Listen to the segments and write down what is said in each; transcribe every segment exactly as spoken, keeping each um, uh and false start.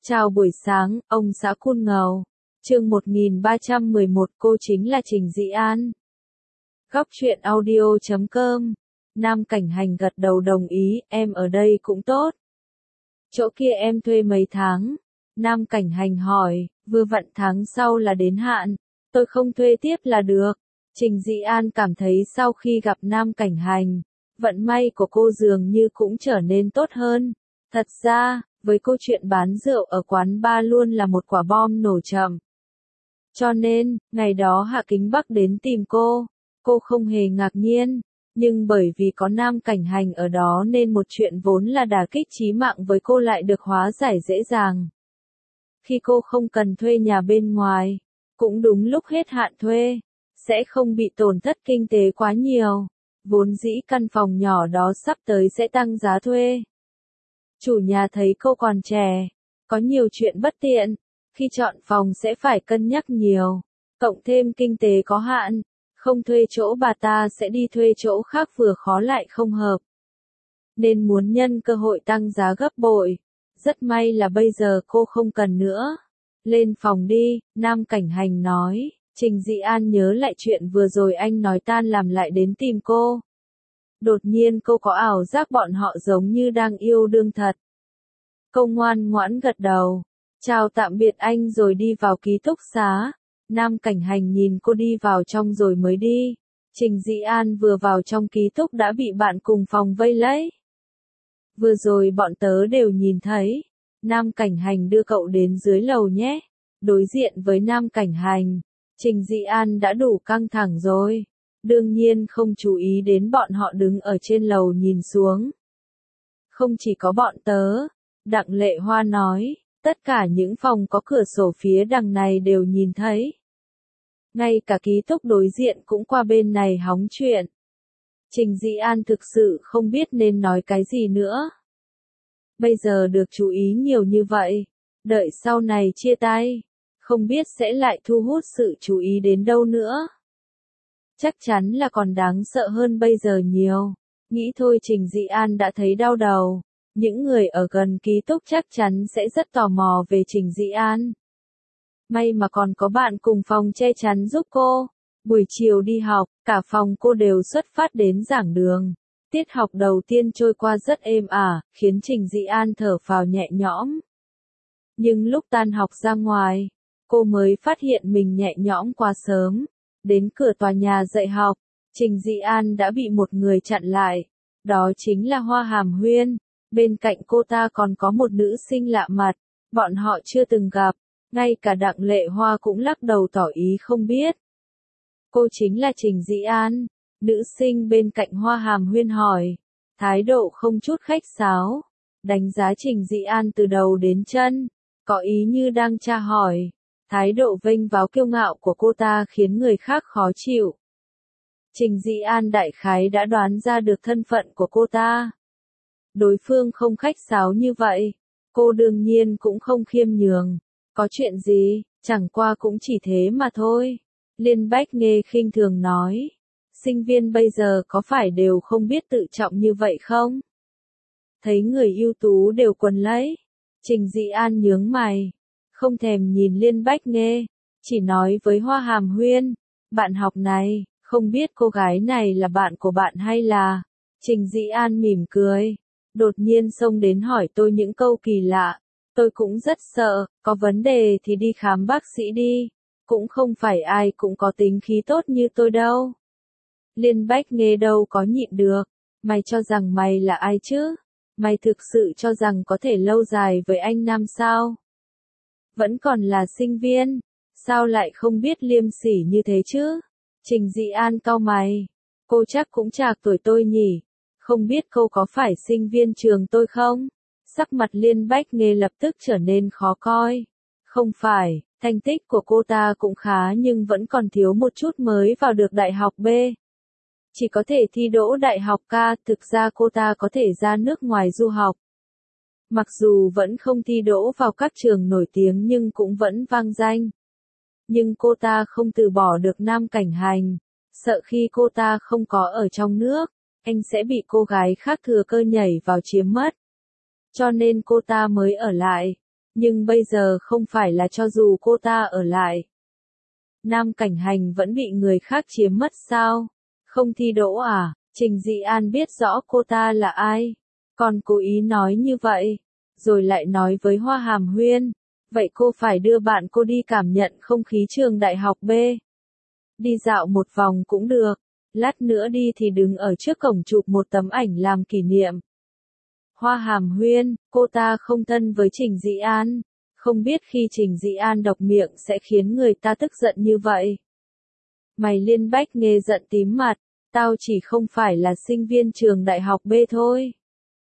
Chào buổi sáng, ông xã Cun Ngầu. Chương một nghìn ba trăm mười một, cô chính là Trình Dị An. Góc truyện audio chấm com. Nam Cảnh Hành gật đầu đồng ý, em ở đây cũng tốt. Chỗ kia em thuê mấy tháng? Nam Cảnh Hành hỏi, vừa vặn tháng sau là đến hạn, tôi không thuê tiếp là được. Trình Dị An cảm thấy sau khi gặp Nam Cảnh Hành, vận may của cô dường như cũng trở nên tốt hơn. Thật ra, với câu chuyện bán rượu ở quán bar luôn là một quả bom nổ chậm. Cho nên, ngày đó Hạ Kính Bắc đến tìm cô, cô không hề ngạc nhiên, nhưng bởi vì có Nam Cảnh Hành ở đó nên một chuyện vốn là đả kích chí mạng với cô lại được hóa giải dễ dàng. Khi cô không cần thuê nhà bên ngoài, cũng đúng lúc hết hạn thuê, sẽ không bị tổn thất kinh tế quá nhiều, vốn dĩ căn phòng nhỏ đó sắp tới sẽ tăng giá thuê. Chủ nhà thấy cô còn trẻ, có nhiều chuyện bất tiện, khi chọn phòng sẽ phải cân nhắc nhiều, cộng thêm kinh tế có hạn, không thuê chỗ bà ta sẽ đi thuê chỗ khác vừa khó lại không hợp. Nên muốn nhân cơ hội tăng giá gấp bội, rất may là bây giờ cô không cần nữa. Lên phòng đi, Nam Cảnh Hành nói, Trình Dị An nhớ lại chuyện vừa rồi anh nói tan làm lại đến tìm cô. Đột nhiên cô có ảo giác bọn họ giống như đang yêu đương thật. Cô ngoan ngoãn gật đầu, chào tạm biệt anh rồi đi vào ký túc xá. Nam Cảnh Hành nhìn cô đi vào trong rồi mới đi. Trình Dị An vừa vào trong ký túc đã bị bạn cùng phòng vây lấy. Vừa rồi bọn tớ đều nhìn thấy. Nam Cảnh Hành đưa cậu đến dưới lầu nhé. Đối diện với Nam Cảnh Hành, Trình Dị An đã đủ căng thẳng rồi. Đương nhiên không chú ý đến bọn họ đứng ở trên lầu nhìn xuống. Không chỉ có bọn tớ, Đặng Lệ Hoa nói, tất cả những phòng có cửa sổ phía đằng này đều nhìn thấy. Ngay cả ký túc đối diện cũng qua bên này hóng chuyện. Trình Dị An thực sự không biết nên nói cái gì nữa. Bây giờ được chú ý nhiều như vậy, đợi sau này chia tay, không biết sẽ lại thu hút sự chú ý đến đâu nữa. Chắc chắn là còn đáng sợ hơn bây giờ nhiều. Nghĩ thôi Trình Dị An đã thấy đau đầu. Những người ở gần ký túc chắc chắn sẽ rất tò mò về Trình Dị An. May mà còn có bạn cùng phòng che chắn giúp cô. Buổi chiều đi học, cả phòng cô đều xuất phát đến giảng đường. Tiết học đầu tiên trôi qua rất êm ả, khiến Trình Dị An thở phào nhẹ nhõm. Nhưng lúc tan học ra ngoài, cô mới phát hiện mình nhẹ nhõm quá sớm. Đến cửa tòa nhà dạy học, Trình Dị An đã bị một người chặn lại. Đó chính là Hoa Hàm Huyên. Bên cạnh cô ta còn có một nữ sinh lạ mặt, bọn họ chưa từng gặp, ngay cả Đặng Lệ Hoa cũng lắc đầu tỏ ý không biết. Cô chính là Trình Dị An, nữ sinh bên cạnh Hoa Hàm Huyên hỏi, thái độ không chút khách sáo, đánh giá Trình Dị An từ đầu đến chân, có ý như đang tra hỏi, thái độ vênh váo kiêu ngạo của cô ta khiến người khác khó chịu. Trình Dị An đại khái đã đoán ra được thân phận của cô ta. Đối phương không khách sáo như vậy, cô đương nhiên cũng không khiêm nhường. Có chuyện gì, chẳng qua cũng chỉ thế mà thôi. Liên Bách Nghê khinh thường nói. Sinh viên bây giờ có phải đều không biết tự trọng như vậy không? Thấy người ưu tú đều quần lấy. Trình Dị An nhướng mày. Không thèm nhìn Liên Bách Nghê. Chỉ nói với Hoa Hàm Huyên. Bạn học này, không biết cô gái này là bạn của bạn hay là... Trình Dị An mỉm cười. Đột nhiên xông đến hỏi tôi những câu kỳ lạ. Tôi cũng rất sợ, có vấn đề thì đi khám bác sĩ đi. Cũng không phải ai cũng có tính khí tốt như tôi đâu. Liên Bách Nghê đâu có nhịn được. Mày cho rằng mày là ai chứ? Mày thực sự cho rằng có thể lâu dài với anh Nam sao? Vẫn còn là sinh viên, sao lại không biết liêm sỉ như thế chứ? Trình Dị An cau mày. Cô chắc cũng trạc tuổi tôi nhỉ? Không biết cô có phải sinh viên trường tôi không? Sắc mặt Liên Bách Nghê lập tức trở nên khó coi. Không phải, thành tích của cô ta cũng khá nhưng vẫn còn thiếu một chút mới vào được đại học B. Chỉ có thể thi đỗ đại học K, thực ra cô ta có thể ra nước ngoài du học. Mặc dù vẫn không thi đỗ vào các trường nổi tiếng nhưng cũng vẫn vang danh. Nhưng cô ta không từ bỏ được Nam Cảnh Hành, sợ khi cô ta không có ở trong nước, anh sẽ bị cô gái khác thừa cơ nhảy vào chiếm mất. Cho nên cô ta mới ở lại. Nhưng bây giờ không phải là cho dù cô ta ở lại. Nam Cảnh Hành vẫn bị người khác chiếm mất sao? Không thi đỗ à? Trình Dị An biết rõ cô ta là ai. Còn cố ý nói như vậy. Rồi lại nói với Hoa Hàm Huyên. Vậy cô phải đưa bạn cô đi cảm nhận không khí trường đại học B. Đi dạo một vòng cũng được. Lát nữa đi thì đứng ở trước cổng chụp một tấm ảnh làm kỷ niệm. Hoa Hàm Huyên, cô ta không thân với Trình Dị An. Không biết khi Trình Dị An độc miệng sẽ khiến người ta tức giận như vậy. Mày Liên Bách Nghê giận tím mặt. Tao chỉ không phải là sinh viên trường đại học B thôi.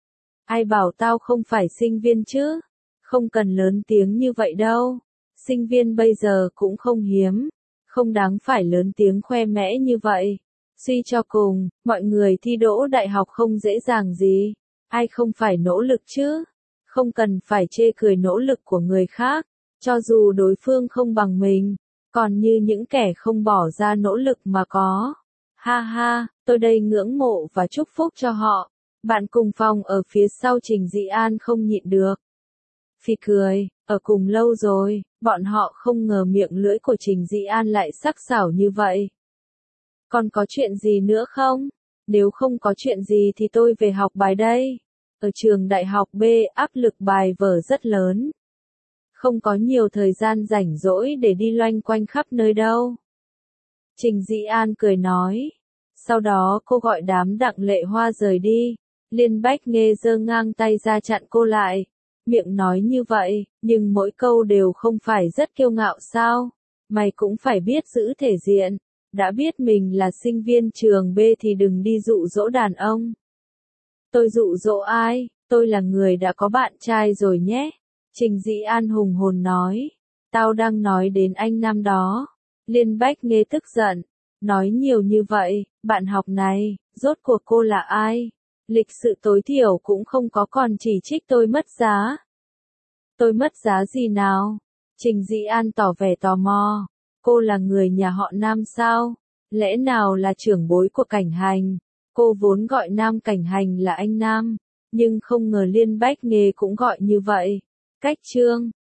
Ai bảo tao không phải sinh viên chứ? Không cần lớn tiếng như vậy đâu. Sinh viên bây giờ cũng không hiếm. Không đáng phải lớn tiếng khoe mẽ như vậy. Suy cho cùng, mọi người thi đỗ đại học không dễ dàng gì. Ai không phải nỗ lực chứ? Không cần phải chê cười nỗ lực của người khác. Cho dù đối phương không bằng mình. Còn như những kẻ không bỏ ra nỗ lực mà có. Ha ha, tôi đây ngưỡng mộ và chúc phúc cho họ. Bạn cùng phòng ở phía sau Trình Dị An không nhịn được. Phì cười, ở cùng lâu rồi, bọn họ không ngờ miệng lưỡi của Trình Dị An lại sắc sảo như vậy. Còn có chuyện gì nữa không? Nếu không có chuyện gì thì tôi về học bài đây. Ở trường đại học B, áp lực bài vở rất lớn. Không có nhiều thời gian rảnh rỗi để đi loanh quanh khắp nơi đâu. Trình Dị An cười nói. Sau đó cô gọi đám Đặng Lệ Hoa rời đi. Liên Bách Nghê giơ ngang tay ra chặn cô lại. Miệng nói như vậy, nhưng mỗi câu đều không phải rất kiêu ngạo sao? Mày cũng phải biết giữ thể diện. Đã biết mình là sinh viên trường B thì đừng đi dụ dỗ đàn ông. Tôi dụ dỗ ai? Tôi là người đã có bạn trai rồi nhé. Trình Dị An hùng hồn nói. Tao đang nói đến anh năm đó. Liên Bách Nghê tức giận. Nói nhiều như vậy, bạn học này, rốt cuộc cô là ai? Lịch sự tối thiểu cũng không có còn chỉ trích tôi mất giá. Tôi mất giá gì nào? Trình Dị An tỏ vẻ tò mò. Cô là người nhà họ Nam sao? Lẽ nào là trưởng bối của Cảnh Hành? Cô vốn gọi Nam Cảnh Hành là anh Nam. Nhưng không ngờ Liên Bách Nghê cũng gọi như vậy. Cách chương